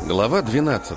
Глава 12.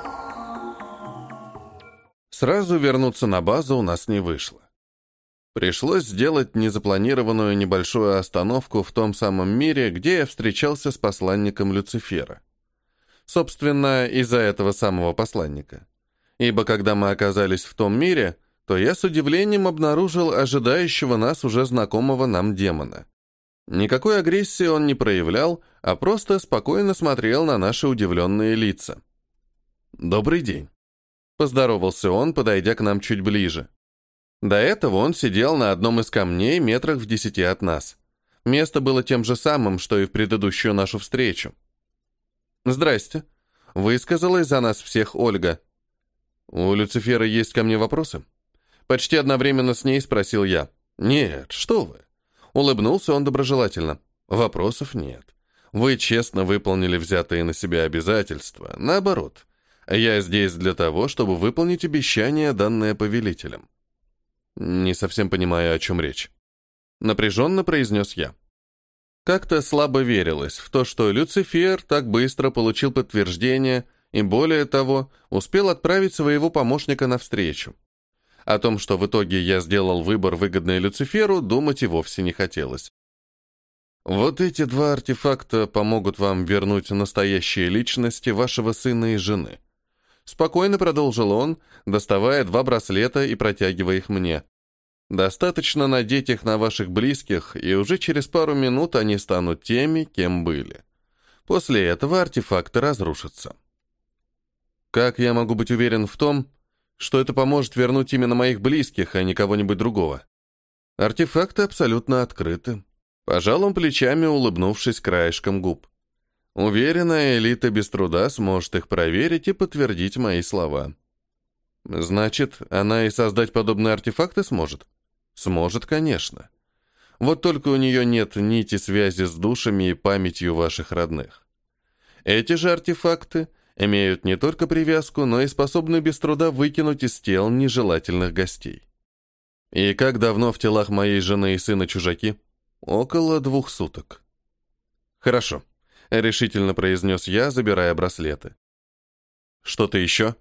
Сразу вернуться на базу у нас не вышло. Пришлось сделать незапланированную небольшую остановку в том самом мире, где я встречался с посланником Люцифера. Собственно, из-за этого самого посланника. Ибо когда мы оказались в том мире, то я с удивлением обнаружил ожидающего нас уже знакомого нам демона. Никакой агрессии он не проявлял, а просто спокойно смотрел на наши удивленные лица. «Добрый день», — поздоровался он, подойдя к нам чуть ближе. До этого он сидел на одном из камней метрах в 10 от нас. Место было тем же самым, что и в предыдущую нашу встречу. «Здрасте», — высказалась за нас всех Ольга. «У Люцифера есть ко мне вопросы?» Почти одновременно с ней спросил я. «Нет, что вы?» Улыбнулся он доброжелательно. «Вопросов нет. Вы честно выполнили взятые на себя обязательства. Наоборот, я здесь для того, чтобы выполнить обещание, данное повелителем». «Не совсем понимаю, о чем речь». Напряженно произнес я. Как-то слабо верилось в то, что Люцифер так быстро получил подтверждение и, более того, успел отправить своего помощника навстречу. О том, что в итоге я сделал выбор, выгодный Люциферу, думать и вовсе не хотелось. Вот эти два артефакта помогут вам вернуть настоящие личности вашего сына и жены. Спокойно продолжил он, доставая 2 браслета и протягивая их мне. Достаточно надеть их на ваших близких, и уже через пару минут они станут теми, кем были. После этого артефакты разрушатся. Как я могу быть уверен в том, что это поможет вернуть именно моих близких, а не кого-нибудь другого? Артефакты абсолютно открыты. Пожал он плечами, улыбнувшись краешком губ. Уверенная элита без труда сможет их проверить и подтвердить мои слова. Значит, она и создать подобные артефакты сможет? Сможет, конечно. Вот только у нее нет нити связи с душами и памятью ваших родных. Эти же артефакты имеют не только привязку, но и способны без труда выкинуть из тел нежелательных гостей. И как давно в телах моей жены и сына чужаки? Около 2 суток. Хорошо, решительно произнес я, забирая браслеты. Что-то еще?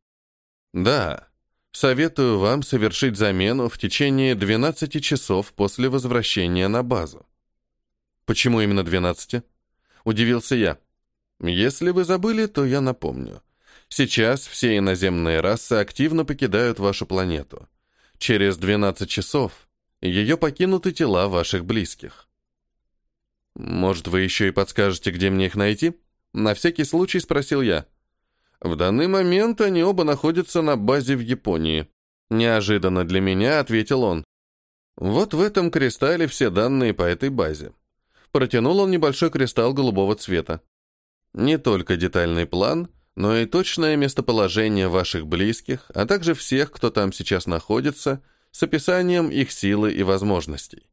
Да, советую вам совершить замену в течение 12 часов после возвращения на базу. Почему именно 12? Удивился я. Если вы забыли, то я напомню. Сейчас все иноземные расы активно покидают вашу планету. Через 12 часов ее покинут и тела ваших близких. Может, вы еще и подскажете, где мне их найти? На всякий случай спросил я. В данный момент они оба находятся на базе в Японии. Неожиданно для меня ответил он. Вот в этом кристалле все данные по этой базе. Протянул он небольшой кристалл голубого цвета. Не только детальный план, но и точное местоположение ваших близких, а также всех, кто там сейчас находится, с описанием их силы и возможностей.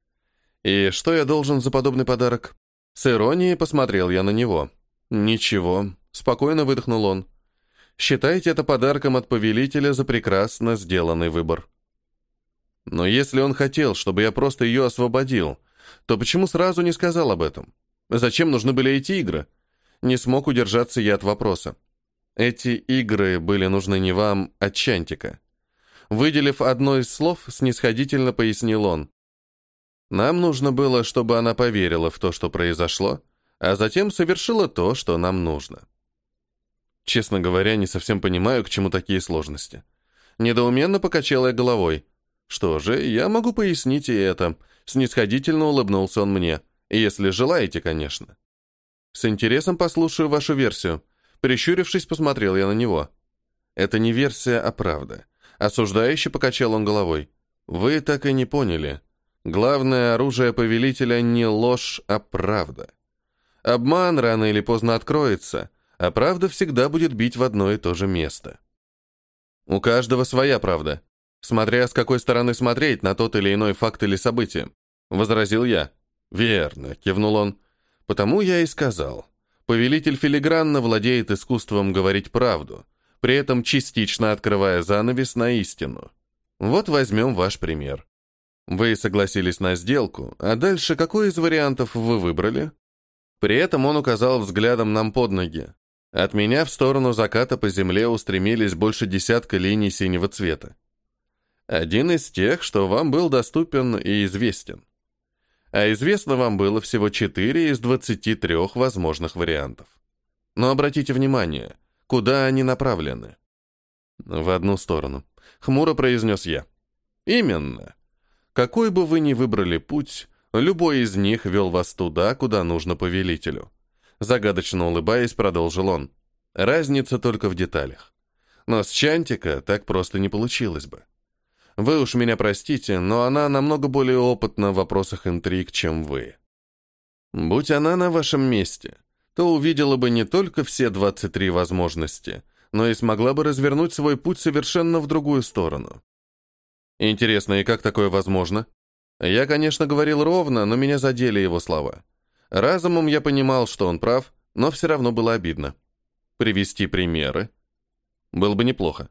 И что я должен за подобный подарок? С иронией посмотрел я на него. Ничего, спокойно выдохнул он. Считайте это подарком от повелителя за прекрасно сделанный выбор. Но если он хотел, чтобы я просто ее освободил, то почему сразу не сказал об этом? Зачем нужны были эти игры? Не смог удержаться я от вопроса. Эти игры были нужны не вам, а Чантика. Выделив одно из слов, снисходительно пояснил он. Нам нужно было, чтобы она поверила в то, что произошло, а затем совершила то, что нам нужно. Честно говоря, не совсем понимаю, к чему такие сложности. Недоуменно покачал я головой. Что же, я могу пояснить и это. Снисходительно улыбнулся он мне. Если желаете, конечно. С интересом послушаю вашу версию. Прищурившись, посмотрел я на него. Это не версия, а правда. Осуждающе покачал он головой. Вы так и не поняли. Главное оружие повелителя не ложь, а правда. Обман рано или поздно откроется, а правда всегда будет бить в одно и то же место. У каждого своя правда, смотря с какой стороны смотреть на тот или иной факт или событие, возразил я. Верно, кивнул он. Потому я и сказал. Повелитель филигранно владеет искусством говорить правду, при этом частично открывая занавес на истину. Вот возьмем ваш пример. Вы согласились на сделку, а дальше какой из вариантов вы выбрали? При этом он указал взглядом нам под ноги. От меня в сторону заката по земле устремились больше десятка линий синего цвета. Один из тех, что вам был доступен и известен. А известно вам было всего 4 из 23 возможных вариантов. Но обратите внимание, куда они направлены. В одну сторону. Хмуро произнес я. Именно. Какой бы вы ни выбрали путь, любой из них вел вас туда, куда нужно повелителю. Загадочно улыбаясь, продолжил он. Разница только в деталях. Но с Чантика так просто не получилось бы. Вы уж меня простите, но она намного более опытна в вопросах интриг, чем вы. Будь она на вашем месте, то увидела бы не только все 23 возможности, но и смогла бы развернуть свой путь совершенно в другую сторону. Интересно, и как такое возможно? Я, конечно, говорил ровно, но меня задели его слова. Разумом я понимал, что он прав, но все равно было обидно. Привести примеры? Было бы неплохо.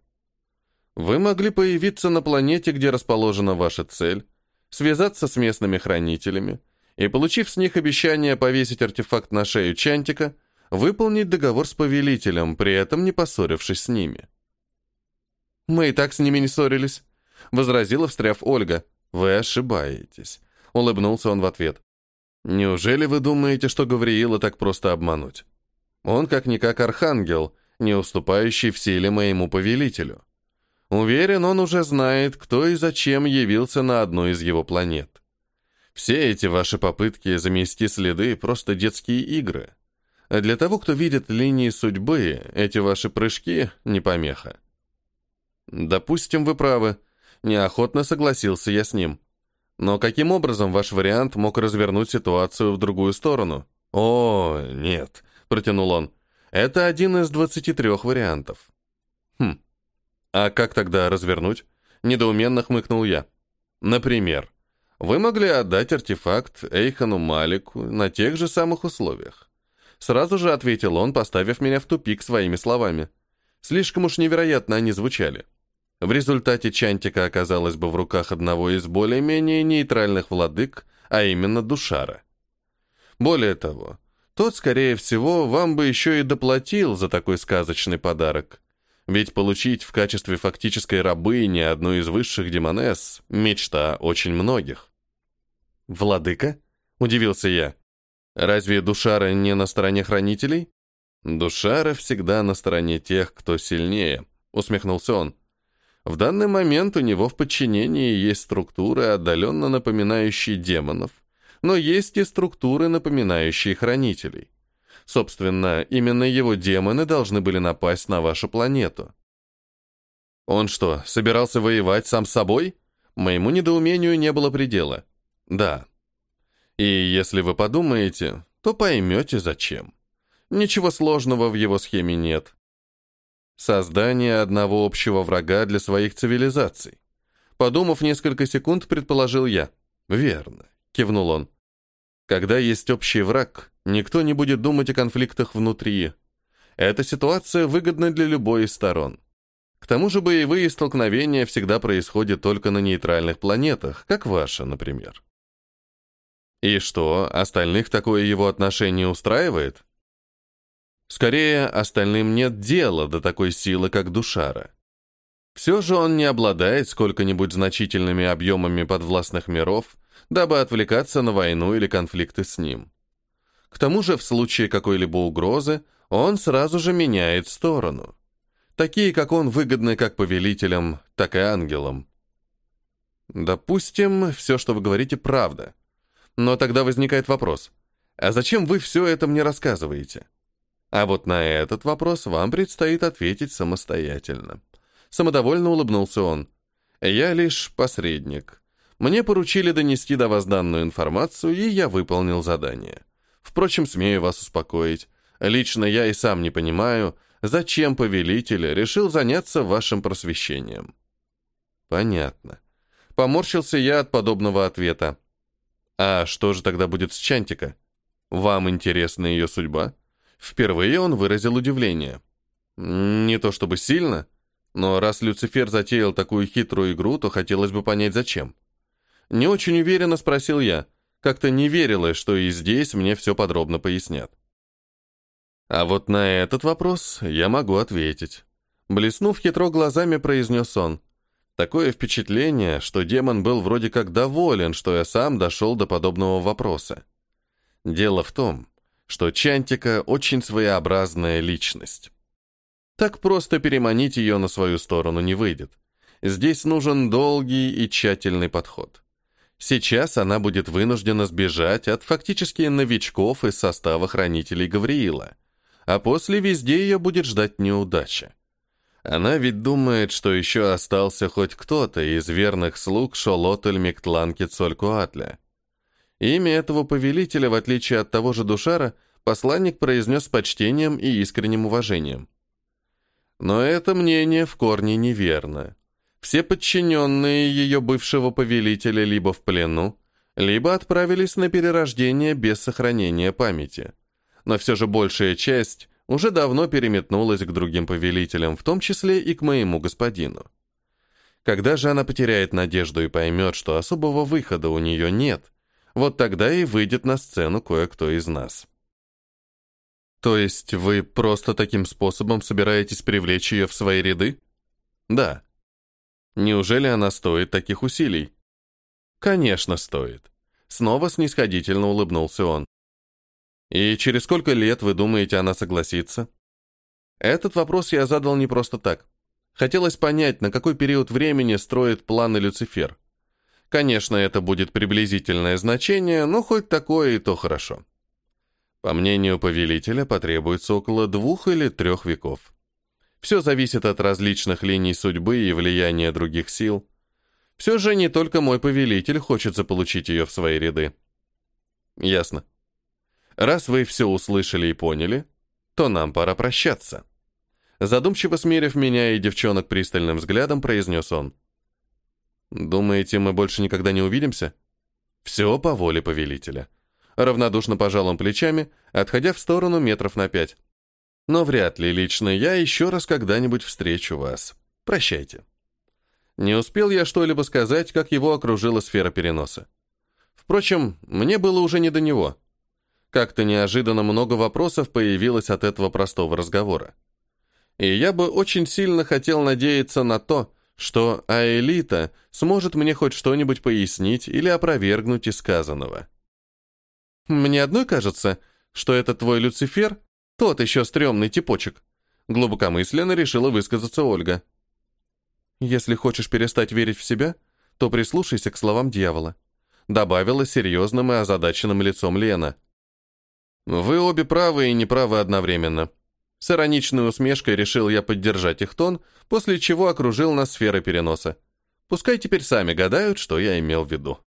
Вы могли появиться на планете, где расположена ваша цель, связаться с местными хранителями и, получив с них обещание повесить артефакт на шею Чантика, выполнить договор с повелителем, при этом не поссорившись с ними. «Мы и так с ними не ссорились», — возразила, встряв Ольга. «Вы ошибаетесь», — улыбнулся он в ответ. «Неужели вы думаете, что Гавриила так просто обмануть? Он как-никак архангел, не уступающий в силе моему повелителю. Уверен, он уже знает, кто и зачем явился на одну из его планет. Все эти ваши попытки замести следы — просто детские игры. А для того, кто видит линии судьбы, эти ваши прыжки — не помеха». «Допустим, вы правы», — неохотно согласился я с ним. «Но каким образом ваш вариант мог развернуть ситуацию в другую сторону?» «О, нет», — протянул он. «Это один из 23 вариантов». «Хм. А как тогда развернуть?» — недоуменно хмыкнул я. «Например, вы могли отдать артефакт Эйхану Малику на тех же самых условиях». Сразу же ответил он, поставив меня в тупик своими словами. Слишком уж невероятно они звучали. В результате Чантика оказалась бы в руках одного из более-менее нейтральных владык, а именно Душара. Более того, тот, скорее всего, вам бы еще и доплатил за такой сказочный подарок. Ведь получить в качестве фактической рабыни одну из высших демонесс — мечта очень многих. «Владыка?» — удивился я. «Разве Душара не на стороне хранителей?» «Душара всегда на стороне тех, кто сильнее», — усмехнулся он. «В данный момент у него в подчинении есть структуры, отдаленно напоминающие демонов, но есть и структуры, напоминающие хранителей. Собственно, именно его демоны должны были напасть на вашу планету». «Он что, собирался воевать сам с собой?» Моему недоумению не было предела. «Да. И если вы подумаете, то поймете, зачем. Ничего сложного в его схеме нет. Создание одного общего врага для своих цивилизаций. Подумав несколько секунд, предположил я. Верно, кивнул он. Когда есть общий враг, никто не будет думать о конфликтах внутри. Эта ситуация выгодна для любой из сторон. К тому же боевые столкновения всегда происходят только на нейтральных планетах, как ваша, например. И что, остальных такое его отношение устраивает? Скорее, остальным нет дела до такой силы, как Душара. Все же он не обладает сколько-нибудь значительными объемами подвластных миров, дабы отвлекаться на войну или конфликты с ним. К тому же, в случае какой-либо угрозы, он сразу же меняет сторону. Такие, как он, выгодны как повелителям, так и ангелам. Допустим, все, что вы говорите, правда. Но тогда возникает вопрос, а зачем вы все это мне рассказываете? А вот на этот вопрос вам предстоит ответить самостоятельно. Самодовольно улыбнулся он. Я лишь посредник. Мне поручили донести до вас данную информацию, и я выполнил задание. Впрочем, смею вас успокоить. Лично я и сам не понимаю, зачем повелитель решил заняться вашим просвещением. Понятно. Поморщился я от подобного ответа. А что же тогда будет с Чантика? Вам интересна ее судьба? Впервые он выразил удивление. Не то чтобы сильно, но раз Люцифер затеял такую хитрую игру, то хотелось бы понять, зачем. Не очень уверенно спросил я. Как-то не верилось, что и здесь мне все подробно пояснят. А вот на этот вопрос я могу ответить. Блеснув хитро глазами, произнес он. Такое впечатление, что демон был вроде как доволен, что я сам дошел до подобного вопроса. Дело в том, что Чантика очень своеобразная личность. Так просто переманить ее на свою сторону не выйдет. Здесь нужен долгий и тщательный подход. Сейчас она будет вынуждена сбежать от фактически новичков из состава хранителей Гавриила, а после везде ее будет ждать неудача. Она ведь думает, что еще остался хоть кто-то из верных слуг Шолотель-Миктлан-Кецолькуатля. Имя этого повелителя, в отличие от того же Душара, посланник произнес с почтением и искренним уважением. Но это мнение в корне неверно. Все подчиненные ее бывшего повелителя либо в плену, либо отправились на перерождение без сохранения памяти. Но все же большая часть уже давно переметнулась к другим повелителям, в том числе и к моему господину. Когда же она потеряет надежду и поймет, что особого выхода у нее нет, вот тогда и выйдет на сцену кое-кто из нас. То есть вы просто таким способом собираетесь привлечь ее в свои ряды? Да. Неужели она стоит таких усилий? Конечно, стоит. Снова снисходительно улыбнулся он. И через сколько лет, вы думаете, она согласится? Этот вопрос я задал не просто так. Хотелось понять, на какой период времени строит планы Люцифер. Конечно, это будет приблизительное значение, но хоть такое и то хорошо. По мнению повелителя, потребуется около 2 или 3 веков. Все зависит от различных линий судьбы и влияния других сил. Все же не только мой повелитель хочет заполучить ее в свои ряды. Ясно. Раз вы все услышали и поняли, то нам пора прощаться. Задумчиво смерив меня и девчонок пристальным взглядом, произнес он. Думаете, мы больше никогда не увидимся? Все по воле повелителя. Равнодушно пожал он плечами, отходя в сторону метров на 5. Но вряд ли лично я еще раз когда-нибудь встречу вас. Прощайте. Не успел я что-либо сказать, как его окружила сфера переноса. Впрочем, мне было уже не до него. Как-то неожиданно много вопросов появилось от этого простого разговора. И я бы очень сильно хотел надеяться на то, что Аэлита сможет мне хоть что-нибудь пояснить или опровергнуть из сказанного. Мне одной кажется, что это твой Люцифер, тот еще стрёмный типочек. Глубокомысленно решила высказаться Ольга. Если хочешь перестать верить в себя, то прислушайся к словам дьявола, добавила серьезным и озадаченным лицом Лена. Вы обе правы и неправы одновременно. С ироничной усмешкой решил я поддержать их тон, после чего окружил нас сферой переноса. Пускай теперь сами гадают, что я имел в виду.